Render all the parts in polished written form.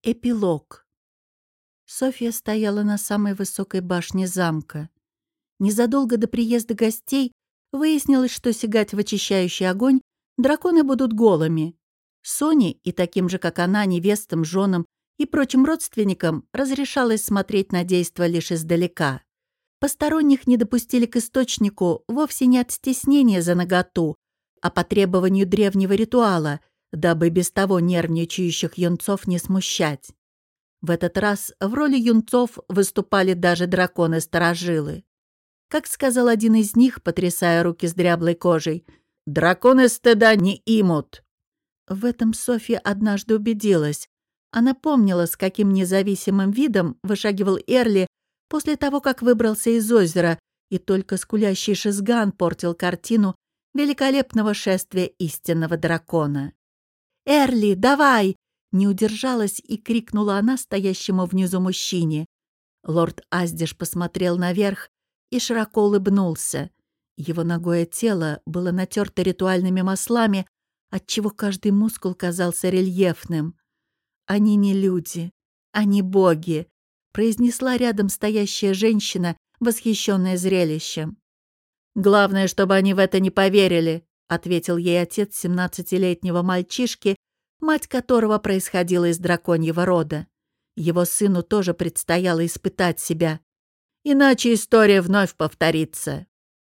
Эпилог. Софья стояла на самой высокой башне замка. Незадолго до приезда гостей выяснилось, что сигать в очищающий огонь драконы будут голыми. Соне и таким же, как она, невестам, женам и прочим родственникам разрешалось смотреть на действо лишь издалека. Посторонних не допустили к источнику вовсе не от стеснения за наготу, а по требованию древнего ритуала, дабы без того нервничающих юнцов не смущать. В этот раз в роли юнцов выступали даже драконы-старожилы. Как сказал один из них, потрясая руки с дряблой кожей, «Драконы стыда не имут». В этом Софья однажды убедилась. Она помнила, с каким независимым видом вышагивал Эрли после того, как выбрался из озера, и только скулящий Шизган портил картину великолепного шествия истинного дракона. «Эрли, давай!» — не удержалась и крикнула она стоящему внизу мужчине. Лорд Аздиш посмотрел наверх и широко улыбнулся. Его нагое тело было натерто ритуальными маслами, отчего каждый мускул казался рельефным. «Они не люди, они боги», — произнесла рядом стоящая женщина, восхищенная зрелищем. «Главное, чтобы они в это не поверили», — ответил ей отец 17-летнего мальчишки, мать которого происходила из драконьего рода. Его сыну тоже предстояло испытать себя. Иначе история вновь повторится.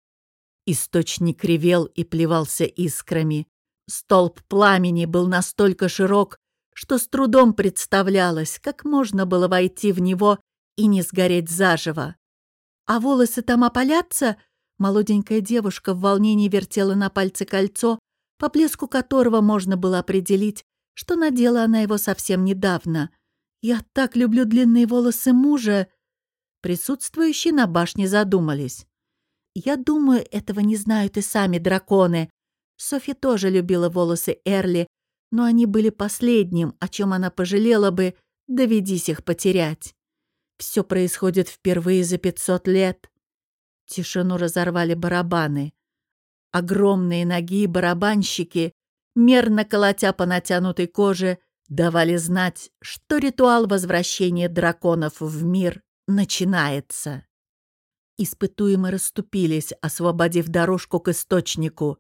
Источник ревел и плевался искрами. Столб пламени был настолько широк, что с трудом представлялось, как можно было войти в него и не сгореть заживо. «А волосы там опалятся?» Молоденькая девушка в волнении вертела на пальце кольцо, по блеску которого можно было определить, что надела она его совсем недавно. «Я так люблю длинные волосы мужа!» Присутствующие на башне задумались. «Я думаю, этого не знают и сами драконы». Софья тоже любила волосы Эрли, но они были последним, о чем она пожалела бы, доведись их потерять. Все происходит впервые за 500 лет. Тишину разорвали барабаны. Огромные ноги барабанщики, мерно колотя по натянутой коже, давали знать, что ритуал возвращения драконов в мир начинается. Испытуемые расступились, освободив дорожку к источнику.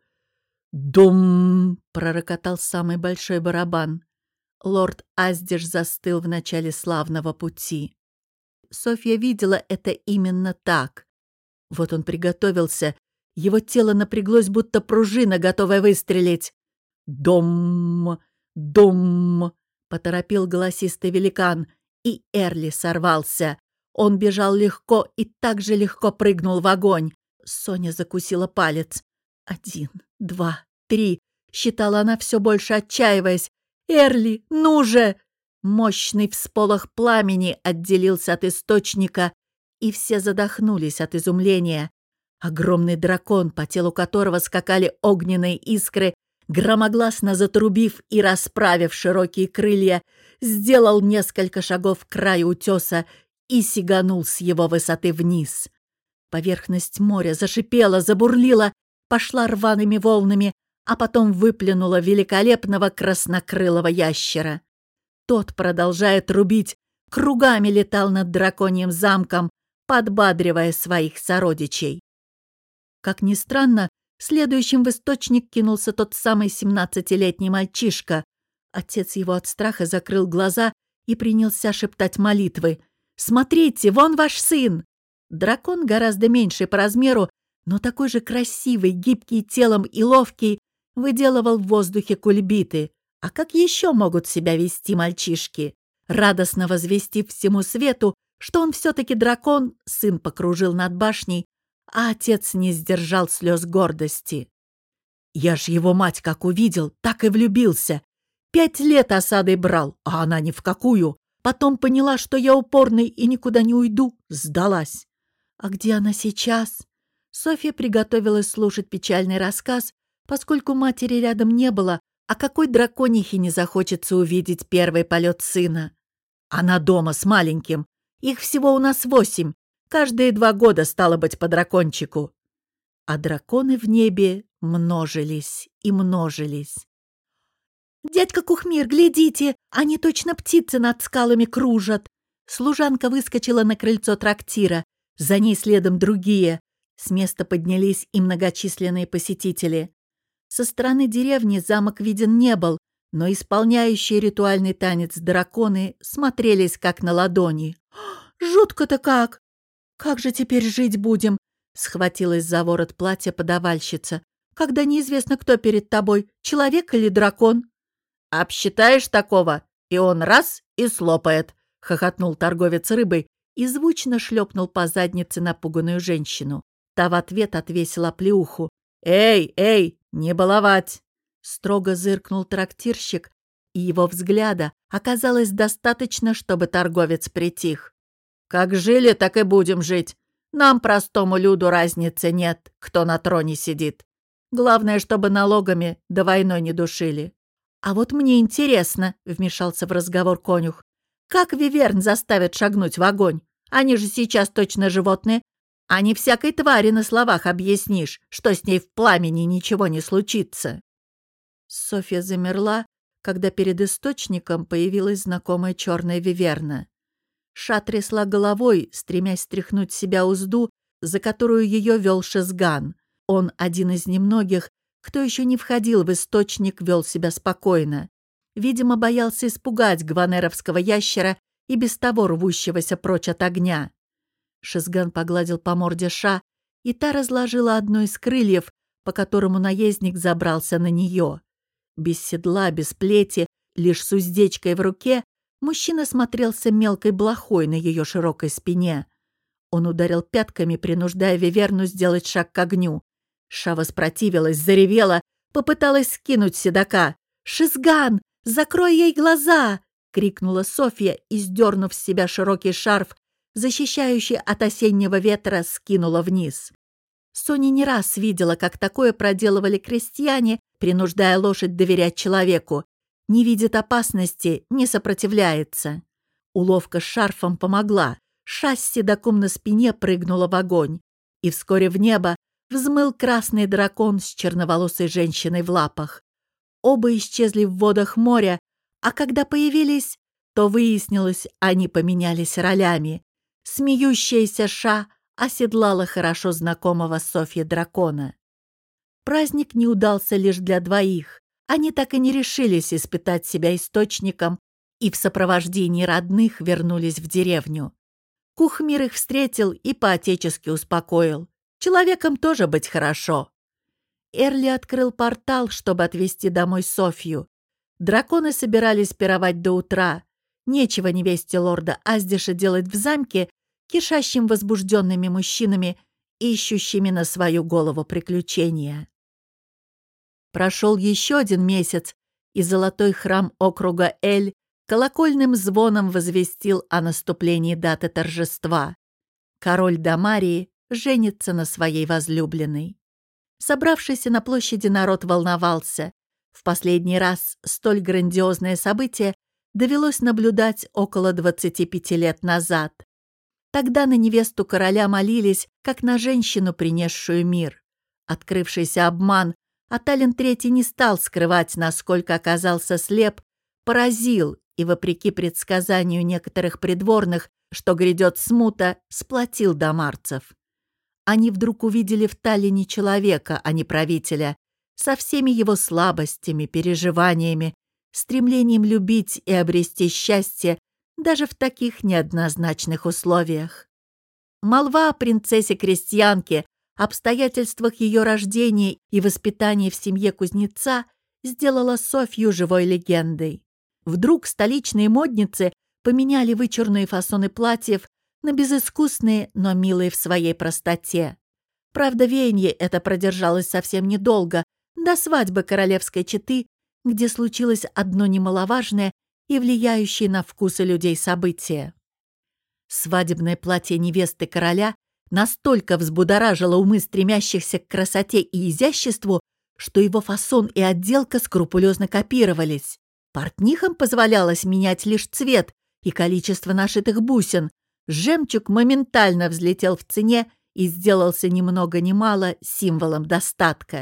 «Дум!» — пророкотал самый большой барабан. Лорд Аздиш застыл в начале славного пути. Софья видела это именно так. Вот он приготовился, его тело напряглось, будто пружина, готовая выстрелить. «Дом! Дом!» — поторопил голосистый великан, и Эрли сорвался. Он бежал легко и так же легко прыгнул в огонь. Соня закусила палец. 1, 2, 3. Считала она, все больше отчаиваясь. «Эрли, ну же!» Мощный всполох пламени отделился от источника, и все задохнулись от изумления. Огромный дракон, по телу которого скакали огненные искры, громогласно затрубив и расправив широкие крылья, сделал несколько шагов к краю утеса и сиганул с его высоты вниз. Поверхность моря зашипела, забурлила, пошла рваными волнами, а потом выплюнула великолепного краснокрылого ящера. Тот, продолжая трубить, кругами летал над драконьим замком, подбадривая своих сородичей. Как ни странно, следующим в источник кинулся тот самый 17-летний мальчишка. Отец его от страха закрыл глаза и принялся шептать молитвы. «Смотрите, вон ваш сын!» Дракон, гораздо меньший по размеру, но такой же красивый, гибкий телом и ловкий, выделывал в воздухе кульбиты. А как еще могут себя вести мальчишки? Радостно возвестив всему свету, что он все-таки дракон, сын покружил над башней, а отец не сдержал слез гордости. «Я ж его мать как увидел, так и влюбился. 5 лет осадой брал, а она ни в какую. Потом поняла, что я упорный и никуда не уйду, сдалась». «А где она сейчас?» Софья приготовилась слушать печальный рассказ, поскольку матери рядом не было, а какой драконихе не захочется увидеть первый полет сына? «Она дома с маленьким. Их всего у нас 8. Каждые 2 года стало быть по дракончику». А драконы в небе множились и множились. «Дядька Кухмир, глядите! Они точно птицы над скалами кружат!» Служанка выскочила на крыльцо трактира. За ней следом другие. С места поднялись и многочисленные посетители. Со стороны деревни замок виден не был, но исполняющие ритуальный танец драконы смотрелись как на ладони. «Жутко-то как! Как же теперь жить будем?» — схватилась за ворот платья подавальщица. «Когда неизвестно, кто перед тобой, человек или дракон?» «Обсчитаешь такого, и он раз и слопает», — хохотнул торговец рыбой и звучно шлепнул по заднице напуганную женщину. Та в ответ отвесила оплеуху. «Эй, эй, не баловать!» Строго зыркнул трактирщик, и его взгляда оказалось достаточно, чтобы торговец притих. «Как жили, так и будем жить. Нам, простому люду, разницы нет, кто на троне сидит. Главное, чтобы налогами да войной не душили». «А вот мне интересно», — вмешался в разговор конюх, «как виверн заставят шагнуть в огонь? Они же сейчас точно животные. А не всякой твари на словах объяснишь, что с ней в пламени ничего не случится». Софья замерла, когда перед источником появилась знакомая черная виверна. Ша трясла головой, стремясь стряхнуть с себя узду, за которую ее вел Шизган. Он, один из немногих, кто еще не входил в источник, вел себя спокойно. Видимо, боялся испугать гванеровского ящера и без того рвущегося прочь от огня. Шизган погладил по морде Ша, и та разложила одно из крыльев, по которому наездник забрался на нее. Без седла, без плети, лишь с уздечкой в руке, мужчина смотрелся мелкой блохой на ее широкой спине. Он ударил пятками, принуждая виверну сделать шаг к огню. Ша воспротивилась, заревела, попыталась скинуть седока. «Шизган, закрой ей глаза!» — крикнула Софья и, сдернув с себя широкий шарф, защищающий от осеннего ветра, скинула вниз. Соня не раз видела, как такое проделывали крестьяне, принуждая лошадь доверять человеку. Не видит опасности, не сопротивляется. Уловка с шарфом помогла. Ша с седоком на спине прыгнула в огонь. И вскоре в небо взмыл красный дракон с черноволосой женщиной в лапах. Оба исчезли в водах моря, а когда появились, то выяснилось, они поменялись ролями. Смеющаяся Ша оседлала хорошо знакомого Софье дракона. Праздник не удался лишь для двоих. Они так и не решились испытать себя источником и в сопровождении родных вернулись в деревню. Кухмир их встретил и по-отечески успокоил. Человеком тоже быть хорошо. Эрли открыл портал, чтобы отвезти домой Софью. Драконы собирались пировать до утра. Нечего невесте лорда Аздиша делать в замке, кишащим возбужденными мужчинами, ищущими на свою голову приключения. Прошел еще один месяц, и золотой храм округа Эль колокольным звоном возвестил о наступлении даты торжества. Король Дамарии женится на своей возлюбленной. Собравшийся на площади народ волновался. В последний раз столь грандиозное событие довелось наблюдать около 25 лет назад. Тогда на невесту короля молились, как на женщину, принесшую мир. Открывшийся обман, а Талин III не стал скрывать, насколько оказался слеп, поразил и, вопреки предсказанию некоторых придворных, что грядет смута, сплотил дамарцев. Они вдруг увидели в Таллине человека, а не правителя, со всеми его слабостями, переживаниями, стремлением любить и обрести счастье даже в таких неоднозначных условиях. Молва о принцессе-крестьянке, обстоятельствах ее рождения и воспитания в семье кузнеца сделала Софью живой легендой. Вдруг столичные модницы поменяли вычурные фасоны платьев на безыскусные, но милые в своей простоте. Правда, веяние это продержалось совсем недолго, до свадьбы королевской четы, где случилось одно немаловажное и влияющее на вкусы людей событие. Свадебное платье невесты короля настолько взбудоражило умы стремящихся к красоте и изяществу, что его фасон и отделка скрупулезно копировались. Портнихам позволялось менять лишь цвет и количество нашитых бусин. Жемчуг моментально взлетел в цене и сделался ни много ни мало символом достатка.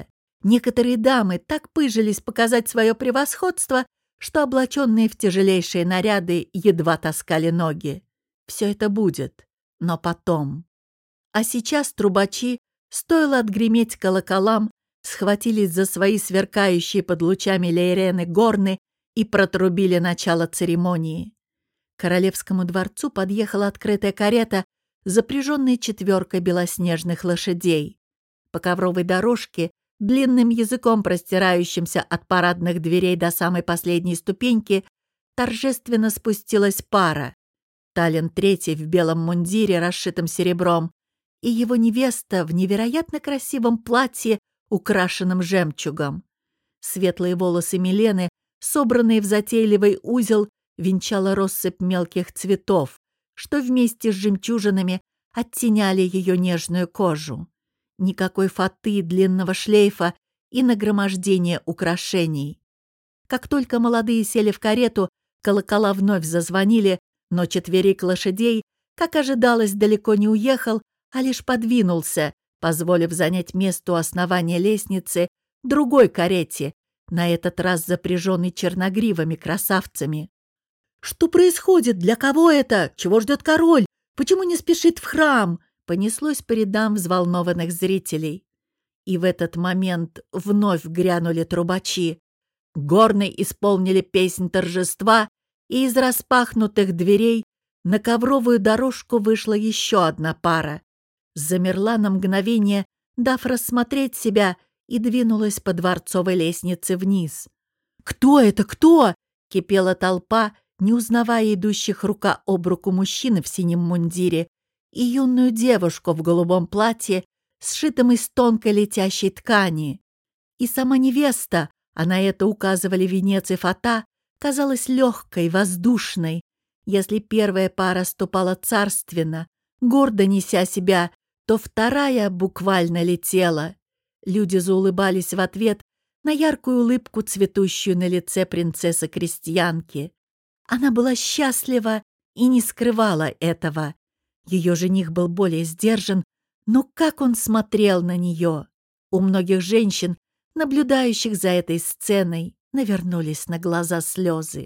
Некоторые дамы так пыжились показать свое превосходство, что, облаченные в тяжелейшие наряды, едва таскали ноги. Все это будет, но потом. А сейчас трубачи, стоило отгреметь колоколам, схватились за свои сверкающие под лучами лейрены горны и протрубили начало церемонии. К королевскому дворцу подъехала открытая карета, запряженная 4 белоснежных лошадей. По ковровой дорожке, длинным языком простирающимся от парадных дверей до самой последней ступеньки, торжественно спустилась пара. Тален III в белом мундире, расшитом серебром, и его невеста в невероятно красивом платье, украшенном жемчугом. Светлые волосы Милены, собранные в затейливый узел, венчала россыпь мелких цветов, что вместе с жемчужинами оттеняли ее нежную кожу. Никакой фаты, длинного шлейфа и нагромождения украшений. Как только молодые сели в карету, колокола вновь зазвонили, но четверик лошадей, как ожидалось, далеко не уехал, а лишь подвинулся, позволив занять место у основания лестницы другой карете, на этот раз запряженной черногривыми красавцами. «Что происходит? Для кого это? Чего ждет король? Почему не спешит в храм?» Понеслось по рядам взволнованных зрителей. И в этот момент вновь грянули трубачи. Горны исполнили песнь торжества, и из распахнутых дверей на ковровую дорожку вышла еще одна пара. Замерла на мгновение, дав рассмотреть себя, и двинулась по дворцовой лестнице вниз. «Кто это? Кто?» — кипела толпа, не узнавая идущих рука об руку мужчины в синем мундире и юную девушку в голубом платье, сшитом из тонкой летящей ткани. И сама невеста, а на это указывали венец и фата, казалась легкой, воздушной. Если первая пара ступала царственно, гордо неся себя, то вторая буквально летела. Люди заулыбались в ответ на яркую улыбку, цветущую на лице принцессы-крестьянки. Она была счастлива и не скрывала этого. Ее жених был более сдержан, но как он смотрел на нее! У многих женщин, наблюдающих за этой сценой, навернулись на глаза слезы.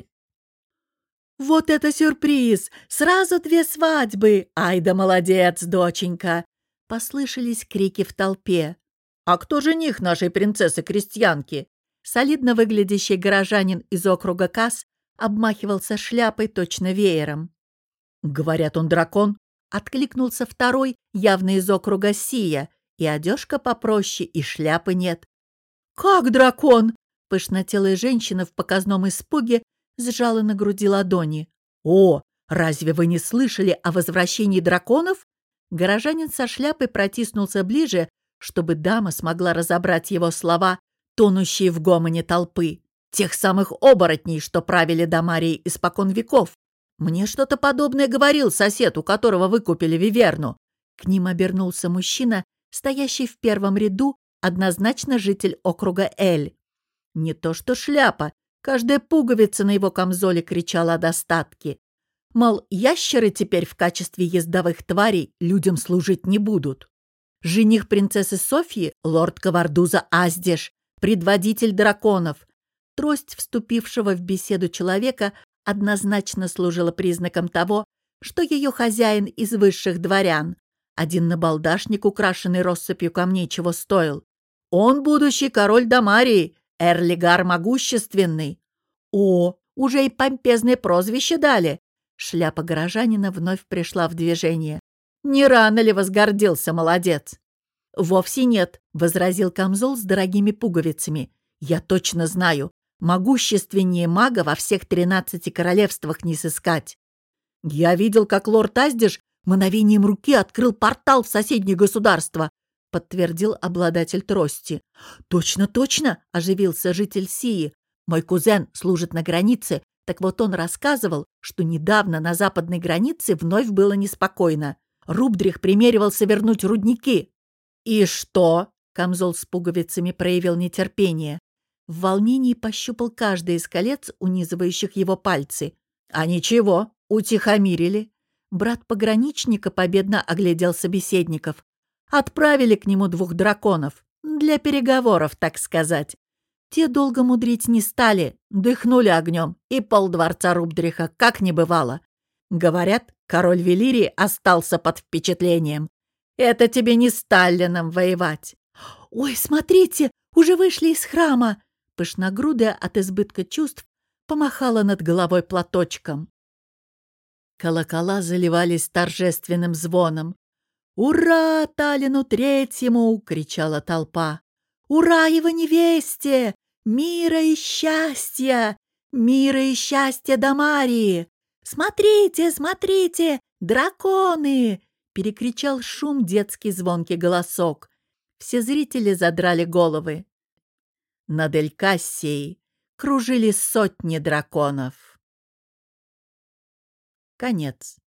«Вот это сюрприз! Сразу 2 свадьбы! Ай да молодец, доченька!» Послышались крики в толпе. «А кто жених нашей принцессы-крестьянки?» Солидно выглядящий горожанин из округа Кас обмахивался шляпой точно веером. «Говорят, он дракон», — откликнулся второй, явно из округа Сия, и одежка попроще, и шляпы нет. «Как дракон?» — пышнотелая женщина в показном испуге сжала на груди ладони. «О, разве вы не слышали о возвращении драконов?» Горожанин со шляпой протиснулся ближе, чтобы дама смогла разобрать его слова, тонущие в гомоне толпы. «Тех самых оборотней, что правили Дамарией испокон веков. Мне что-то подобное говорил сосед, у которого выкупили виверну». К ним обернулся мужчина, стоящий в первом ряду, однозначно житель округа Эль. Не то что шляпа, каждая пуговица на его камзоле кричала о достатке. Мол, ящеры теперь в качестве ездовых тварей людям служить не будут. Жених принцессы Софьи, лорд Кавардуза Аздеш, предводитель драконов. Трость вступившего в беседу человека однозначно служила признаком того, что ее хозяин из высших дворян. Один набалдашник, украшенный россыпью камней, чего стоил. Он будущий король Дамарии, Эрлигар могущественный. О, уже и помпезное прозвище дали. Шляпа горожанина вновь пришла в движение. Не рано ли возгордился молодец? «Вовсе нет», — возразил камзол с дорогими пуговицами. «Я точно знаю, могущественнее мага во всех 13 королевствах не сыскать. Я видел, как лорд Аздиш мановением руки открыл портал в соседнее государство», — подтвердил обладатель трости. «Точно, точно», — оживился житель Сии. «Мой кузен служит на границе, так вот он рассказывал, что недавно на западной границе вновь было неспокойно. Рубдрих примеривался вернуть рудники». «И что?» — камзол с пуговицами проявил нетерпение. В волнении пощупал каждое из колец, унизывающих его пальцы. «А ничего, утихомирили». Брат пограничника победно оглядел собеседников. «Отправили к нему 2 драконов. Для переговоров, так сказать. Те долго мудрить не стали, дыхнули огнем, и полдворца Рубдриха как не бывало. Говорят, король Велирии остался под впечатлением. Это тебе не с Таллином воевать. «Ой, смотрите, уже вышли из храма!» Пышногрудая от избытка чувств помахала над головой платочком. Колокола заливались торжественным звоном. «Ура Таллину Третьему!» — кричала толпа. «Ура его невесте! Мира и счастья! Мира и счастья Дамарии! Смотрите, смотрите! Драконы!» — перекричал шум детский звонкий голосок. Все зрители задрали головы. Над Эль-Кассией кружили сотни драконов. Конец.